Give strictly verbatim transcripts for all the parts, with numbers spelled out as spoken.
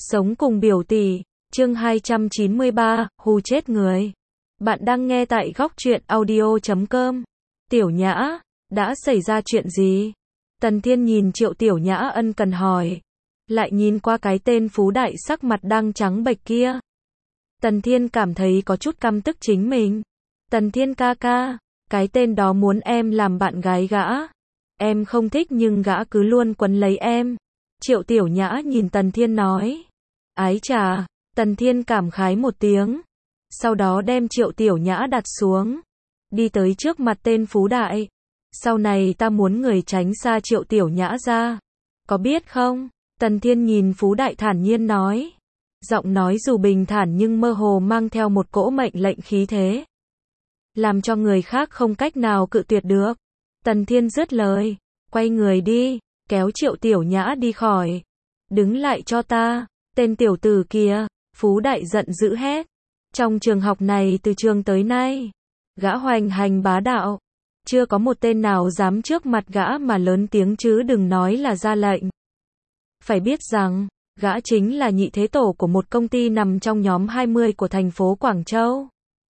Sống cùng biểu tỷ, chương hai trăm chín mươi ba, hù chết người. Bạn đang nghe tại góc truyện audio chấm com. Tiểu Nhã, đã xảy ra chuyện gì? Tần Thiên nhìn Triệu Tiểu Nhã ân cần hỏi. Lại nhìn qua cái tên Phú Đại sắc mặt đang trắng bệch kia. Tần Thiên cảm thấy có chút căm tức chính mình. Tần Thiên ca ca, cái tên đó muốn em làm bạn gái gã. Em không thích nhưng gã cứ luôn quấn lấy em. Triệu Tiểu Nhã nhìn Tần Thiên nói. Ái chà, Tần Thiên cảm khái một tiếng. Sau đó đem Triệu Tiểu Nhã đặt xuống. Đi tới trước mặt tên Phú Đại. Sau này ta muốn người tránh xa Triệu Tiểu Nhã ra. Có biết không? Tần Thiên nhìn Phú Đại thản nhiên nói. Giọng nói dù bình thản nhưng mơ hồ mang theo một cỗ mệnh lệnh khí thế. Làm cho người khác không cách nào cự tuyệt được. Tần Thiên dứt lời. Quay người đi, kéo Triệu Tiểu Nhã đi khỏi. Đứng lại cho ta, tên tiểu tử kia. Phú Đại giận dữ hét. Trong trường học này từ trường tới nay, gã hoành hành bá đạo. Chưa có một tên nào dám trước mặt gã mà lớn tiếng chứ đừng nói là ra lệnh. Phải biết rằng, gã chính là nhị thế tổ của một công ty nằm trong nhóm hai mươi của thành phố Quảng Châu.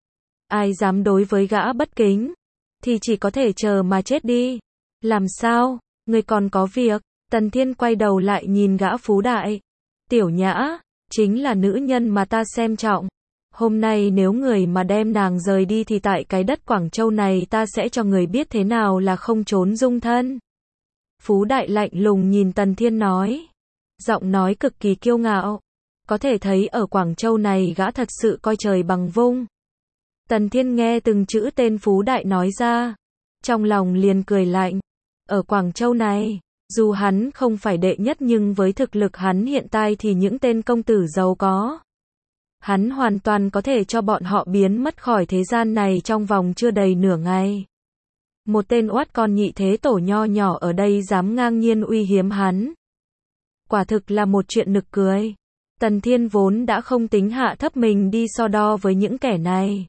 Ai dám đối với gã bất kính, thì chỉ có thể chờ mà chết đi. Làm sao, người còn có việc? Tần Thiên quay đầu lại nhìn gã Phú Đại. Tiểu Nhã, chính là nữ nhân mà ta xem trọng. Hôm nay nếu người mà đem nàng rời đi thì tại cái đất Quảng Châu này ta sẽ cho người biết thế nào là không trốn dung thân. Phú Đại lạnh lùng nhìn Tần Thiên nói. Giọng nói cực kỳ kiêu ngạo. Có thể thấy ở Quảng Châu này gã thật sự coi trời bằng vung. Tần Thiên nghe từng chữ tên Phú Đại nói ra. Trong lòng liền cười lạnh. Ở Quảng Châu này, dù hắn không phải đệ nhất nhưng với thực lực hắn hiện tại thì những tên công tử giàu có. Hắn hoàn toàn có thể cho bọn họ biến mất khỏi thế gian này trong vòng chưa đầy nửa ngày. Một tên oát con nhị thế tổ nho nhỏ ở đây dám ngang nhiên uy hiếp hắn. Quả thực là một chuyện nực cười. Tần Thiên vốn đã không tính hạ thấp mình đi so đo với những kẻ này.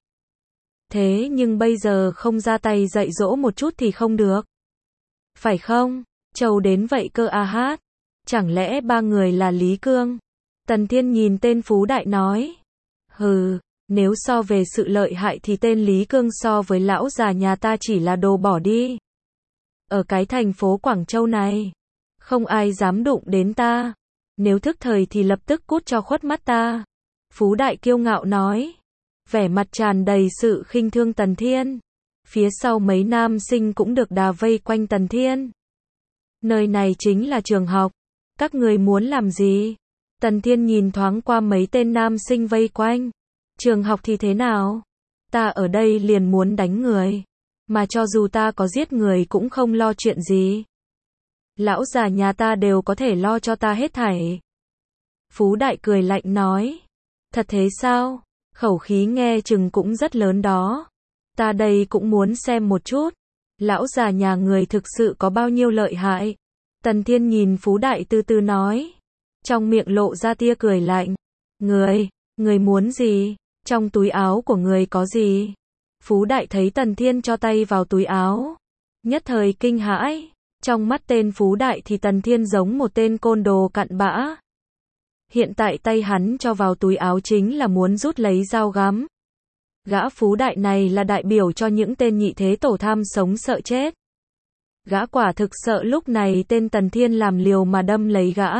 Thế nhưng bây giờ không ra tay dạy dỗ một chút thì không được. Phải không? Trâu đến vậy cơ a hát. Chẳng lẽ ba người là Lý Cương? Tần Thiên nhìn tên Phú Đại nói. Hừ, nếu so về sự lợi hại thì tên Lý Cương so với lão già nhà ta chỉ là đồ bỏ đi. Ở cái thành phố Quảng Châu này, không ai dám đụng đến ta. Nếu thức thời thì lập tức cút cho khuất mắt ta. Phú Đại kiêu ngạo nói. Vẻ mặt tràn đầy sự khinh thương Tần Thiên. Phía sau mấy nam sinh cũng được đà vây quanh Tần Thiên. Nơi này chính là trường học. Các người muốn làm gì? Tần Thiên nhìn thoáng qua mấy tên nam sinh vây quanh. Trường học thì thế nào? Ta ở đây liền muốn đánh người. Mà cho dù ta có giết người cũng không lo chuyện gì. Lão già nhà ta đều có thể lo cho ta hết thảy. Phú Đại cười lạnh nói. Thật thế sao? Khẩu khí nghe chừng cũng rất lớn đó. Ta đây cũng muốn xem một chút. Lão già nhà người thực sự có bao nhiêu lợi hại. Tần Thiên nhìn Phú Đại từ từ nói. Trong miệng lộ ra tia cười lạnh. Người, người muốn gì? Trong túi áo của người có gì? Phú Đại thấy Tần Thiên cho tay vào túi áo. Nhất thời kinh hãi. Trong mắt tên Phú Đại thì Tần Thiên giống một tên côn đồ cặn bã. Hiện tại tay hắn cho vào túi áo chính là muốn rút lấy dao găm. Gã Phú Đại này là đại biểu cho những tên nhị thế tổ tham sống sợ chết. Gã quả thực sợ lúc này tên Tần Thiên làm liều mà đâm lấy gã.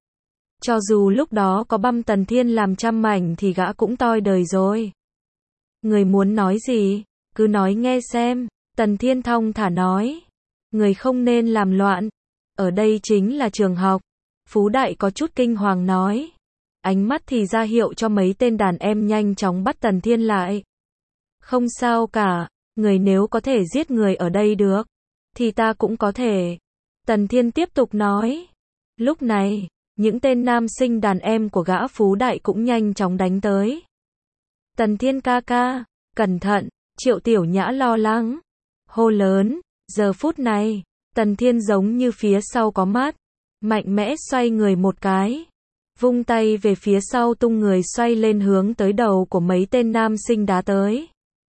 Cho dù lúc đó có băm Tần Thiên làm trăm mảnh thì gã cũng toi đời rồi. Người muốn nói gì? Cứ nói nghe xem. Tần Thiên thong thả nói. Người không nên làm loạn. Ở đây chính là trường học. Phú Đại có chút kinh hoàng nói. Ánh mắt thì ra hiệu cho mấy tên đàn em nhanh chóng bắt Tần Thiên lại. Không sao cả. Người nếu có thể giết người ở đây được, thì ta cũng có thể. Tần Thiên tiếp tục nói. Lúc này, những tên nam sinh đàn em của gã Phú Đại cũng nhanh chóng đánh tới. Tần Thiên ca ca, cẩn thận, Triệu Tiểu Nhã lo lắng. Hô lớn, giờ phút này, Tần Thiên giống như phía sau có mắt. Mạnh mẽ xoay người một cái. Vung tay về phía sau tung người xoay lên hướng tới đầu của mấy tên nam sinh đá tới.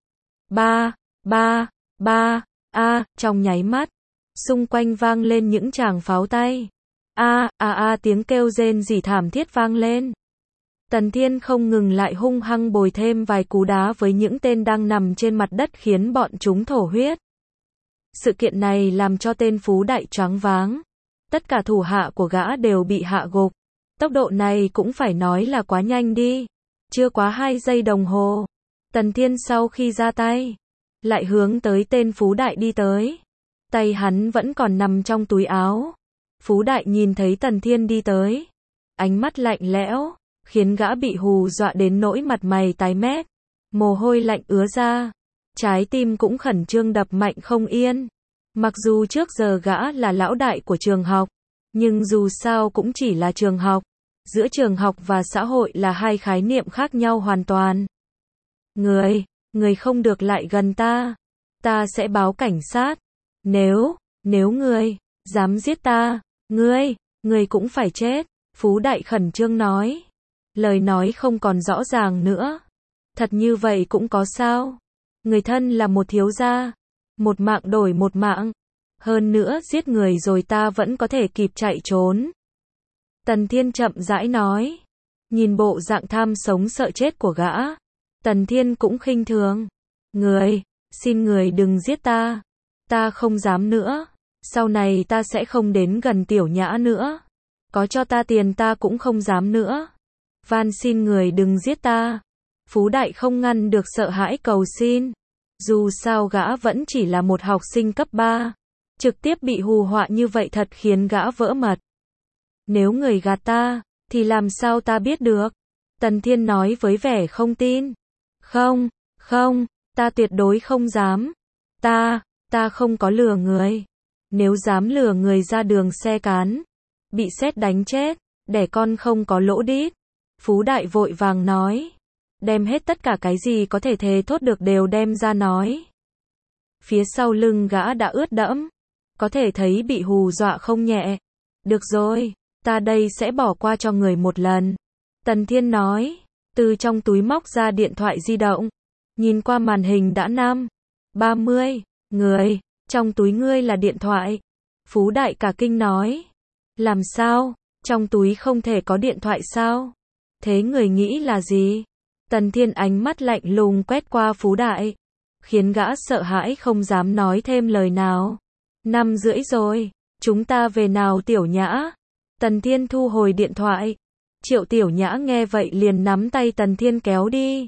Ba, ba, ba, a, trong nháy mắt. Xung quanh vang lên những tràng pháo tay. A, a a tiếng kêu rên rỉ thảm thiết vang lên. Tần Thiên không ngừng lại hung hăng bồi thêm vài cú đá với những tên đang nằm trên mặt đất khiến bọn chúng thổ huyết. Sự kiện này làm cho tên Phú Đại choáng váng. Tất cả thủ hạ của gã đều bị hạ gục. Tốc độ này cũng phải nói là quá nhanh đi. Chưa quá hai giây đồng hồ. Tần Thiên sau khi ra tay, lại hướng tới tên Phú Đại đi tới. Tay hắn vẫn còn nằm trong túi áo. Phú Đại nhìn thấy Tần Thiên đi tới. Ánh mắt lạnh lẽo, khiến gã bị hù dọa đến nỗi mặt mày tái mét. Mồ hôi lạnh ứa ra. Trái tim cũng khẩn trương đập mạnh không yên. Mặc dù trước giờ gã là lão đại của trường học, nhưng dù sao cũng chỉ là trường học. Giữa trường học và xã hội là hai khái niệm khác nhau hoàn toàn. Người, người không được lại gần ta. Ta sẽ báo cảnh sát. Nếu, nếu người, dám giết ta, ngươi, ngươi cũng phải chết. Phú Đại khẩn trương nói. Lời nói không còn rõ ràng nữa. Thật như vậy cũng có sao? Người thân là một thiếu gia. Một mạng đổi một mạng. Hơn nữa giết người rồi ta vẫn có thể kịp chạy trốn. Tần Thiên chậm rãi nói. Nhìn bộ dạng tham sống sợ chết của gã, Tần Thiên cũng khinh thường. Người, xin người đừng giết ta. Ta không dám nữa. Sau này ta sẽ không đến gần Tiểu Nhã nữa. Có cho ta tiền ta cũng không dám nữa. Van xin người đừng giết ta. Phú Đại không ngăn được sợ hãi cầu xin. Dù sao gã vẫn chỉ là một học sinh cấp ba. Trực tiếp bị hù họa như vậy thật khiến gã vỡ mật. Nếu người gạt ta, thì làm sao ta biết được? Tần Thiên nói với vẻ không tin. Không, không, ta tuyệt đối không dám. Ta, ta không có lừa người. Nếu dám lừa người ra đường xe cán, bị sét đánh chết, đẻ con không có lỗ đít. Phú Đại vội vàng nói. Đem hết tất cả cái gì có thể thề thốt được đều đem ra nói. Phía sau lưng gã đã ướt đẫm. Có thể thấy bị hù dọa không nhẹ. Được rồi, ta đây sẽ bỏ qua cho người một lần. Tần Thiên nói. Từ trong túi móc ra điện thoại di động. Nhìn qua màn hình đã năm, ba mươi, người. Trong túi ngươi là điện thoại. Phú Đại cả kinh nói. Làm sao? Trong túi không thể có điện thoại sao? Thế người nghĩ là gì? Tần Thiên ánh mắt lạnh lùng quét qua Phú Đại, khiến gã sợ hãi không dám nói thêm lời nào. Năm rưỡi rồi, chúng ta về nào Tiểu Nhã? Tần Thiên thu hồi điện thoại. Triệu Tiểu Nhã nghe vậy liền nắm tay Tần Thiên kéo đi.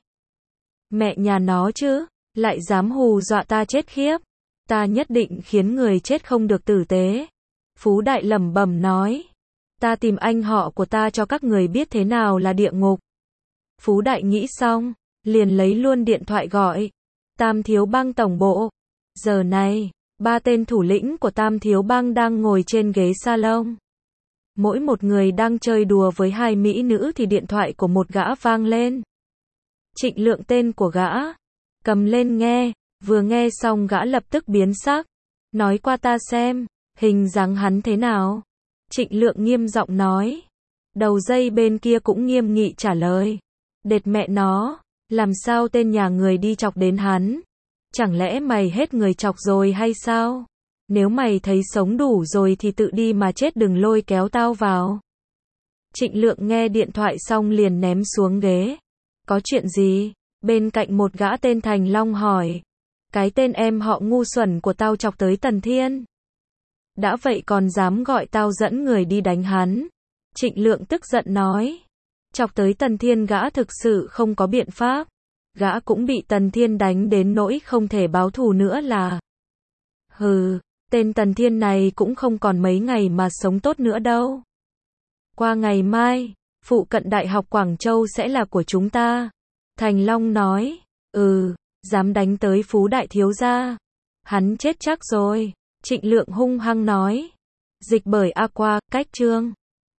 Mẹ nhà nó chứ, lại dám hù dọa ta chết khiếp. Ta nhất định khiến người chết không được tử tế. Phú Đại lẩm bẩm nói. Ta tìm anh họ của ta cho các người biết thế nào là địa ngục. Phú Đại nghĩ xong, liền lấy luôn điện thoại gọi. Tam Thiếu Bang tổng bộ. Giờ này, ba tên thủ lĩnh của Tam Thiếu Bang đang ngồi trên ghế salon. Mỗi một người đang chơi đùa với hai mỹ nữ thì điện thoại của một gã vang lên. Trịnh Lượng tên của gã. Cầm lên nghe, vừa nghe xong gã lập tức biến sắc. Nói qua ta xem, hình dáng hắn thế nào? Trịnh Lượng nghiêm giọng nói. Đầu dây bên kia cũng nghiêm nghị trả lời. Đệt mẹ nó, làm sao tên nhà người đi chọc đến hắn? Chẳng lẽ mày hết người chọc rồi hay sao? Nếu mày thấy sống đủ rồi thì tự đi mà chết đừng lôi kéo tao vào. Trịnh Lượng nghe điện thoại xong liền ném xuống ghế. Có chuyện gì? Bên cạnh một gã tên Thành Long hỏi. Cái tên em họ ngu xuẩn của tao chọc tới Tần Thiên. Đã vậy còn dám gọi tao dẫn người đi đánh hắn. Trịnh Lượng tức giận nói. Chọc tới Tần Thiên gã thực sự không có biện pháp. Gã cũng bị Tần Thiên đánh đến nỗi không thể báo thù nữa là. Hừ, tên Tần Thiên này cũng không còn mấy ngày mà sống tốt nữa đâu. Qua ngày mai, phụ cận Đại học Quảng Châu sẽ là của chúng ta. Thành Long nói. Ừ, dám đánh tới Phú Đại thiếu gia. Hắn chết chắc rồi. Trịnh Lượng hung hăng nói. Dịch bởi Aqua, cách chương.